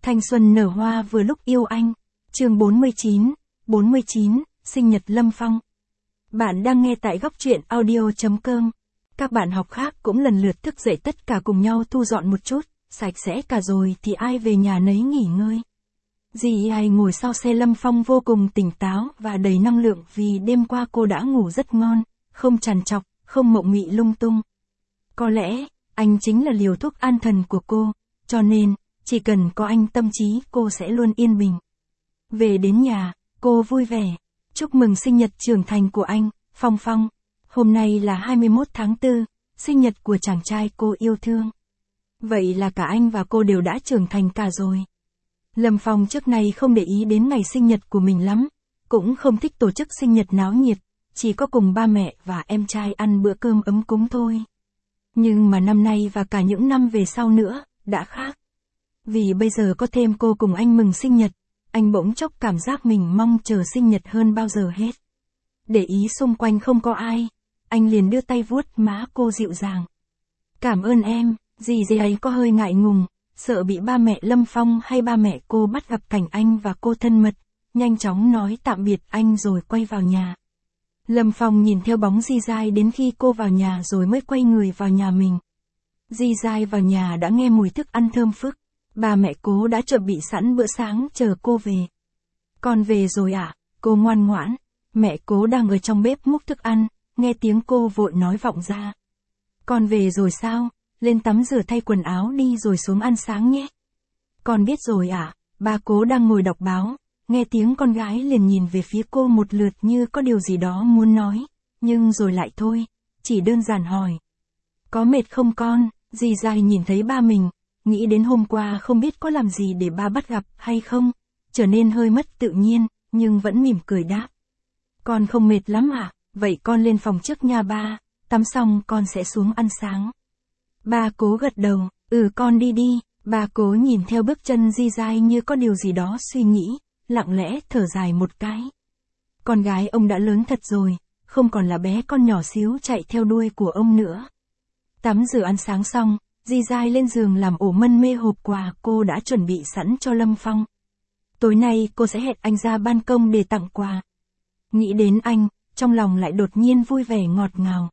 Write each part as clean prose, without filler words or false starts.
Thanh xuân nở hoa vừa lúc yêu anh. Chương 49, sinh nhật Lâm Phong. Bạn đang nghe tại góc truyện audio.com. Các bạn học khác cũng lần lượt thức dậy, tất cả cùng nhau thu dọn một chút, sạch sẽ cả rồi thì ai về nhà nấy nghỉ ngơi. Dì ai ngồi sau xe Lâm Phong vô cùng tỉnh táo và đầy năng lượng vì đêm qua cô đã ngủ rất ngon, không trằn trọc, không mộng mị lung tung. Có lẽ, anh chính là liều thuốc an thần của cô, cho nên, chỉ cần có anh tâm trí cô sẽ luôn yên bình. Về đến nhà, cô vui vẻ, chúc mừng sinh nhật trưởng thành của anh, Phong Phong. Hôm nay là 21 tháng 4, sinh nhật của chàng trai cô yêu thương. Vậy là cả anh và cô đều đã trưởng thành cả rồi. Lâm Phong trước nay không để ý đến ngày sinh nhật của mình lắm, cũng không thích tổ chức sinh nhật náo nhiệt, chỉ có cùng ba mẹ và em trai ăn bữa cơm ấm cúng thôi. Nhưng mà năm nay và cả những năm về sau nữa, đã khác. Vì bây giờ có thêm cô cùng anh mừng sinh nhật, anh bỗng chốc cảm giác mình mong chờ sinh nhật hơn bao giờ hết. Để ý xung quanh không có ai, anh liền đưa tay vuốt má cô dịu dàng. Cảm ơn em, dì ấy có hơi ngại ngùng, sợ bị ba mẹ Lâm Phong hay ba mẹ cô bắt gặp cảnh anh và cô thân mật, nhanh chóng nói tạm biệt anh rồi quay vào nhà. Lâm Phong nhìn theo bóng Di Dai đến khi cô vào nhà rồi mới quay người vào nhà mình. Di Dai vào nhà đã nghe mùi thức ăn thơm phức, ba mẹ cô đã chuẩn bị sẵn bữa sáng chờ cô về. Con về rồi ạ, cô ngoan ngoãn, mẹ cô đang ở trong bếp múc thức ăn, nghe tiếng cô vội nói vọng ra. Con về rồi sao, lên tắm rửa thay quần áo đi rồi xuống ăn sáng nhé. Con biết rồi ạ, ba cô đang ngồi đọc báo, nghe tiếng con gái liền nhìn về phía cô một lượt như có điều gì đó muốn nói, nhưng rồi lại thôi, chỉ đơn giản hỏi. Có mệt không con? Dì Dai nhìn thấy ba mình, nghĩ đến hôm qua không biết có làm gì để ba bắt gặp hay không, trở nên hơi mất tự nhiên, nhưng vẫn mỉm cười đáp. Con không mệt lắm ạ, vậy con lên phòng trước nha ba, tắm xong con sẽ xuống ăn sáng. Ba cố gật đầu, con đi đi, ba cố nhìn theo bước chân Di Dai như có điều gì đó suy nghĩ, lặng lẽ thở dài một cái. Con gái ông đã lớn thật rồi, không còn là bé con nhỏ xíu chạy theo đuôi của ông nữa. Tắm rửa ăn sáng xong, Di Dai lên giường làm ổ mân mê hộp quà cô đã chuẩn bị sẵn cho Lâm Phong. Tối nay cô sẽ hẹn anh ra ban công để tặng quà. Nghĩ đến anh, trong lòng lại đột nhiên vui vẻ ngọt ngào.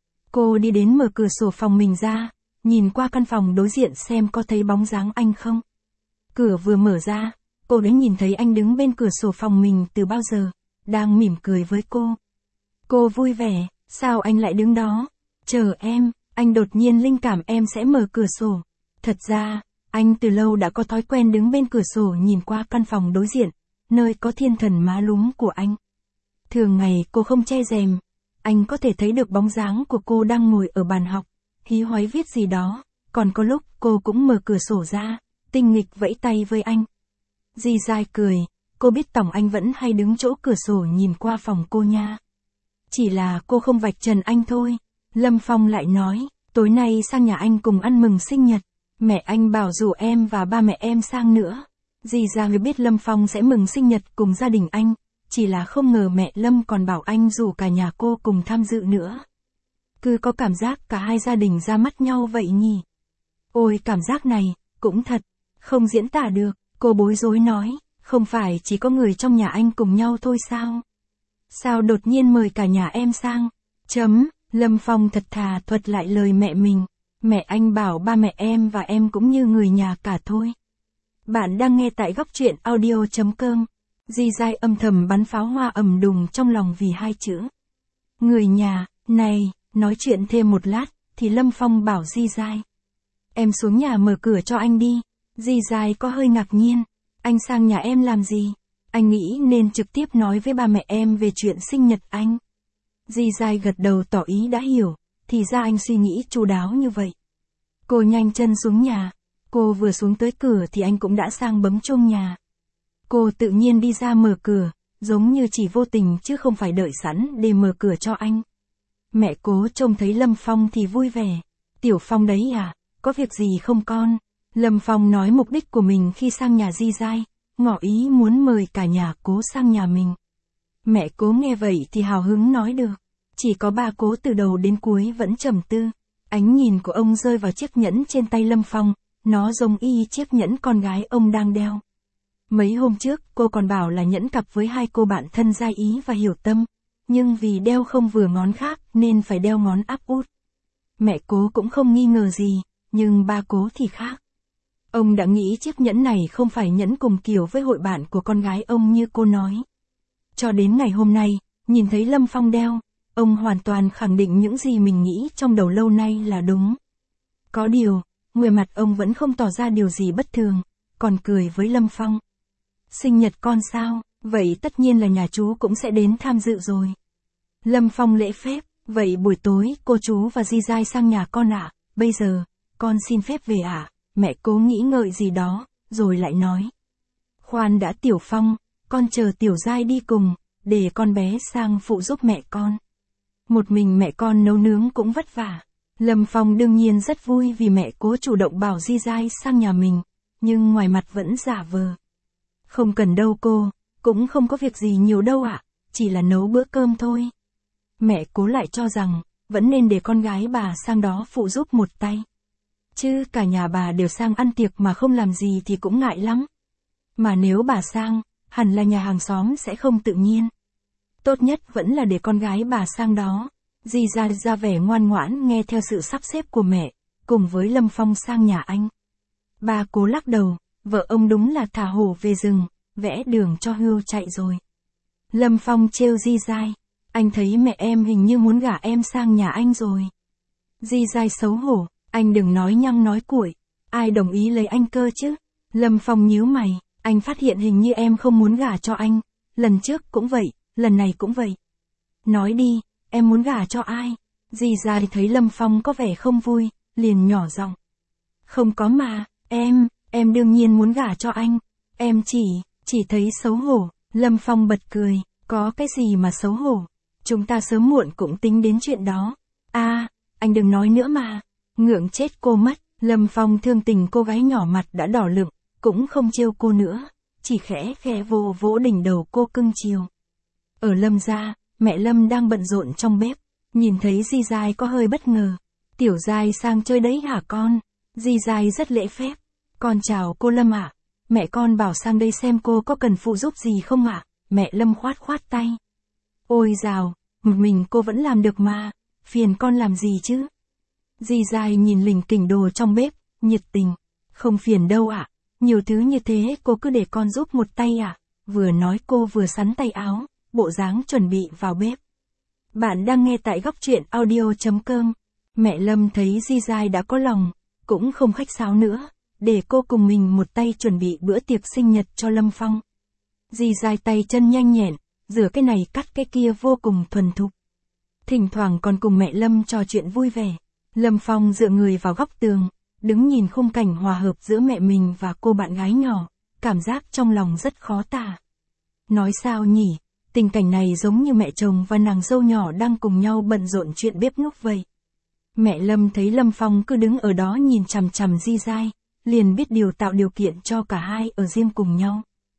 Cô đi đến mở cửa sổ phòng mình ra, nhìn qua căn phòng đối diện xem có thấy bóng dáng anh không. Cửa vừa mở ra, cô đã nhìn thấy anh đứng bên cửa sổ phòng mình từ bao giờ, đang mỉm cười với cô. Cô vui vẻ, sao anh lại đứng đó? Chờ em, anh đột nhiên linh cảm em sẽ mở cửa sổ. Thật ra, anh từ lâu đã có thói quen đứng bên cửa sổ nhìn qua căn phòng đối diện, nơi có thiên thần má lúm của anh. Thường ngày cô không che rèm, anh có thể thấy được bóng dáng của cô đang ngồi ở bàn học, hí hoáy viết gì đó, còn có lúc cô cũng mở cửa sổ ra, tinh nghịch vẫy tay với anh. Di Dai cười, cô biết tổng anh vẫn hay đứng chỗ cửa sổ nhìn qua phòng cô nha. Chỉ là cô không vạch trần anh thôi. Lâm Phong lại nói, tối nay sang nhà anh cùng ăn mừng sinh nhật, mẹ anh bảo rủ em và ba mẹ em sang nữa. Di Dai biết Lâm Phong sẽ mừng sinh nhật cùng gia đình anh, chỉ là không ngờ mẹ Lâm còn bảo anh rủ cả nhà cô cùng tham dự nữa. Cứ có cảm giác cả hai gia đình ra mắt nhau vậy nhỉ. Ôi cảm giác này, cũng thật, không diễn tả được, cô bối rối nói, không phải chỉ có người trong nhà anh cùng nhau thôi sao? Sao đột nhiên mời cả nhà em sang? Lâm Phong thật thà thuật lại lời mẹ mình, mẹ anh bảo ba mẹ em và em cũng như người nhà cả thôi. Bạn đang nghe tại góc truyện audio.com. Di Dai âm thầm bắn pháo hoa ầm đùng trong lòng vì hai chữ. Người nhà, này, nói chuyện thêm một lát, thì Lâm Phong bảo Di Dai. Em xuống nhà mở cửa cho anh đi. Di Dai có hơi ngạc nhiên, anh sang nhà em làm gì? Anh nghĩ nên trực tiếp nói với ba mẹ em về chuyện sinh nhật anh. Di Dai gật đầu tỏ ý đã hiểu, thì ra anh suy nghĩ chu đáo như vậy. Cô nhanh chân xuống nhà, cô vừa xuống tới cửa thì anh cũng đã sang bấm chuông nhà. Cô tự nhiên đi ra mở cửa, giống như chỉ vô tình chứ không phải đợi sẵn để mở cửa cho anh. Mẹ cố trông thấy Lâm Phong thì vui vẻ. Tiểu Phong đấy à, có việc gì không con? Lâm Phong nói mục đích của mình khi sang nhà Di Dai, ngỏ ý muốn mời cả nhà cố sang nhà mình. Mẹ cố nghe vậy thì hào hứng nói được. Chỉ có ba cố từ đầu đến cuối vẫn trầm tư. Ánh nhìn của ông rơi vào chiếc nhẫn trên tay Lâm Phong, nó giống y chiếc nhẫn con gái ông đang đeo. Mấy hôm trước cô còn bảo là nhẫn cặp với hai cô bạn thân Gia Ý và Hiểu Tâm, nhưng vì đeo không vừa ngón khác nên phải đeo ngón áp út. Mẹ cố cũng không nghi ngờ gì, nhưng ba cố thì khác. Ông đã nghĩ chiếc nhẫn này không phải nhẫn cùng kiểu với hội bạn của con gái ông như cô nói. Cho đến ngày hôm nay, nhìn thấy Lâm Phong đeo, ông hoàn toàn khẳng định những gì mình nghĩ trong đầu lâu nay là đúng. Có điều, ngoài mặt ông vẫn không tỏ ra điều gì bất thường, còn cười với Lâm Phong. Sinh nhật con sao, vậy tất nhiên là nhà chú cũng sẽ đến tham dự rồi. Lâm Phong lễ phép, vậy buổi tối cô chú và Di Giai sang nhà con ạ, bây giờ, con xin phép về ạ. Mẹ cố nghĩ ngợi gì đó, rồi lại nói. Khoan đã Tiểu Phong, con chờ Tiểu Giai đi cùng, để con bé sang phụ giúp mẹ con. Một mình mẹ con nấu nướng cũng vất vả. Lâm Phong đương nhiên rất vui vì mẹ cố chủ động bảo Di Giai sang nhà mình, nhưng ngoài mặt vẫn giả vờ. Không cần đâu cô, cũng không có việc gì nhiều đâu ạ, chỉ là nấu bữa cơm thôi. Mẹ cố lại cho rằng, vẫn nên để con gái bà sang đó phụ giúp một tay. Chứ cả nhà bà đều sang ăn tiệc mà không làm gì thì cũng ngại lắm. Mà nếu bà sang, hẳn là nhà hàng xóm sẽ không tự nhiên. Tốt nhất vẫn là để con gái bà sang đó. Di Giai ra vẻ ngoan ngoãn nghe theo sự sắp xếp của mẹ, cùng với Lâm Phong sang nhà anh. Bà cố lắc đầu, vợ ông đúng là thả hổ về rừng, vẽ đường cho hươu chạy rồi. Lâm Phong trêu Di Giai, anh thấy mẹ em hình như muốn gả em sang nhà anh rồi. Di Giai xấu hổ, anh đừng nói nhăng nói cuội, ai đồng ý lấy anh cơ chứ. Lâm Phong nhíu mày, anh phát hiện hình như em không muốn gả cho anh, lần trước cũng vậy, lần này cũng vậy. Nói đi, em muốn gả cho ai? Di Giai thấy Lâm Phong có vẻ không vui, liền nhỏ giọng. Không có mà, em đương nhiên muốn gả cho anh, em chỉ thấy xấu hổ. Lâm Phong bật cười, có cái gì mà xấu hổ, chúng ta sớm muộn cũng tính đến chuyện đó. À, anh đừng nói nữa mà, ngượng chết cô mất. Lâm Phong thương tình cô gái nhỏ mặt đã đỏ lựng, cũng không trêu cô nữa, chỉ khẽ vỗ vỗ đỉnh đầu cô cưng chiều. Ở Lâm gia, mẹ Lâm đang bận rộn trong bếp, nhìn thấy Di Giai có hơi bất ngờ. Tiểu Giai sang chơi đấy hả con? Di Giai rất lễ phép. Con chào cô Lâm ạ. Mẹ con bảo sang đây xem cô có cần phụ giúp gì không ạ? Mẹ Lâm khoát tay. Ôi dào, một mình cô vẫn làm được mà, phiền con làm gì chứ? Di Giai nhìn lỉnh kỉnh đồ trong bếp, nhiệt tình. Không phiền đâu ạ, nhiều thứ như thế cô cứ để con giúp một tay ạ. Vừa nói cô vừa sắn tay áo, bộ dáng chuẩn bị vào bếp. Bạn đang nghe tại góc truyện audio.com. Mẹ Lâm thấy Di Giai đã có lòng, cũng không khách sáo nữa, để cô cùng mình một tay chuẩn bị bữa tiệc sinh nhật cho Lâm Phong. Di Giai tay chân nhanh nhẹn, rửa cái này cắt cái kia vô cùng thuần thục. Thỉnh thoảng còn cùng mẹ Lâm trò chuyện vui vẻ. Lâm Phong dựa người vào góc tường, đứng nhìn khung cảnh hòa hợp giữa mẹ mình và cô bạn gái nhỏ, cảm giác trong lòng rất khó tả. Nói sao nhỉ, tình cảnh này giống như mẹ chồng và nàng dâu nhỏ đang cùng nhau bận rộn chuyện bếp núc vậy. Mẹ Lâm thấy Lâm Phong cứ đứng ở đó nhìn chằm chằm Di Giai, liền biết tạo điều kiện cho cả hai ở riêng cùng nhau.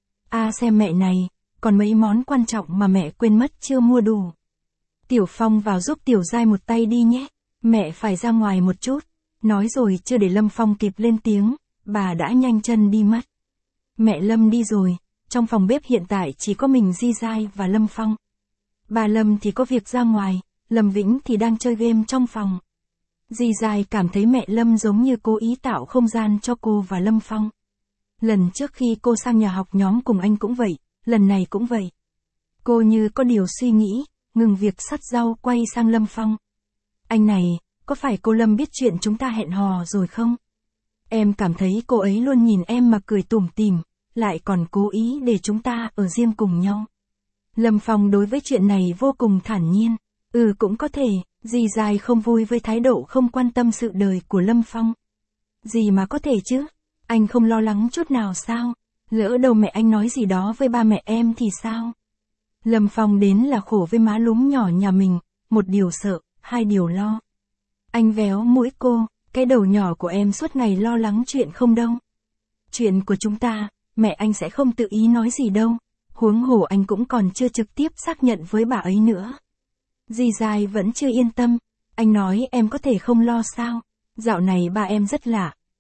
Xem mẹ này, còn mấy món quan trọng mà mẹ quên mất chưa mua đủ. Tiểu Phong vào giúp Tiểu Giai một tay đi nhé, mẹ phải ra ngoài một chút. Nói rồi chưa để Lâm Phong kịp lên tiếng, bà đã nhanh chân đi mất. Mẹ Lâm đi rồi, trong phòng bếp hiện tại chỉ có mình Di Giai và Lâm Phong. Bà Lâm thì có việc ra ngoài, Lâm Vĩnh thì đang chơi game trong phòng. Di Giai cảm thấy mẹ Lâm giống như cố ý tạo không gian cho cô và Lâm Phong. Lần trước khi cô sang nhà học nhóm cùng anh cũng vậy, lần này cũng vậy. Cô như có điều suy nghĩ, ngừng việc sắt rau quay sang Lâm Phong. Anh này, có phải cô Lâm biết chuyện chúng ta hẹn hò rồi không? Em cảm thấy cô ấy luôn nhìn em mà cười tủm tỉm, lại còn cố ý để chúng ta ở riêng cùng nhau. Lâm Phong đối với chuyện này vô cùng thản nhiên. Cũng có thể, Di Giai không vui với thái độ không quan tâm sự đời của Lâm Phong. Gì mà có thể chứ? Anh không lo lắng chút nào sao? Lỡ đâu mẹ anh nói gì đó với ba mẹ em thì sao? Lâm Phong đến là khổ với má lúm nhỏ nhà mình, một điều sợ, hai điều lo. Anh véo mũi cô, cái đầu nhỏ của em suốt ngày lo lắng chuyện không đâu. Chuyện của chúng ta, mẹ anh sẽ không tự ý nói gì đâu, huống hồ anh cũng còn chưa trực tiếp xác nhận với bà ấy nữa. Di Giai vẫn chưa yên tâm, anh nói em có thể không lo sao, dạo này ba em rất lạ,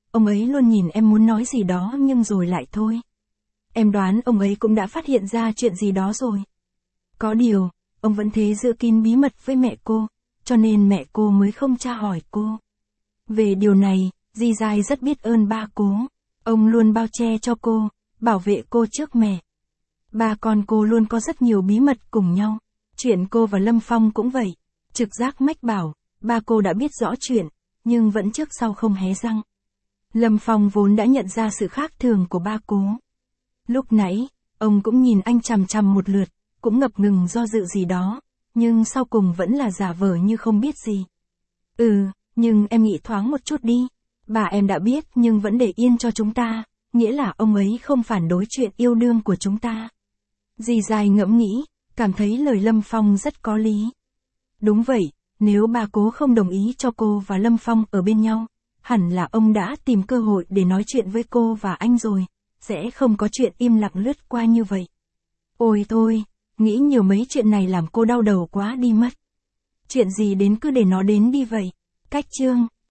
ông ấy luôn nhìn em muốn nói gì đó nhưng rồi lại thôi. Em đoán ông ấy cũng đã phát hiện ra chuyện gì đó rồi. Có điều, ông vẫn thế giữ kín bí mật với mẹ cô, cho nên mẹ cô mới không tra hỏi cô. Về điều này, Di Giai rất biết ơn ba cô. Ông luôn bao che cho cô, bảo vệ cô trước mẹ. Ba con cô luôn có rất nhiều bí mật cùng nhau. Chuyện cô và Lâm Phong cũng vậy. Trực giác mách bảo, ba cô đã biết rõ chuyện, nhưng vẫn trước sau không hé răng. Lâm Phong vốn đã nhận ra sự khác thường của ba cô. Lúc nãy, ông cũng nhìn anh chằm chằm một lượt, cũng ngập ngừng do dự gì đó, nhưng sau cùng vẫn là giả vờ như không biết gì. Nhưng em nghĩ thoáng một chút đi. Bà em đã biết nhưng vẫn để yên cho chúng ta, nghĩa là ông ấy không phản đối chuyện yêu đương của chúng ta. Di Giai ngẫm nghĩ, cảm thấy lời Lâm Phong rất có lý. Đúng vậy, nếu bà cố không đồng ý cho cô và Lâm Phong ở bên nhau, hẳn là ông đã tìm cơ hội để nói chuyện với cô và anh rồi, sẽ không có chuyện im lặng lướt qua như vậy. Ôi thôi, nghĩ nhiều mấy chuyện này làm cô đau đầu quá đi mất. Chuyện gì đến cứ để nó đến đi vậy. Cách chương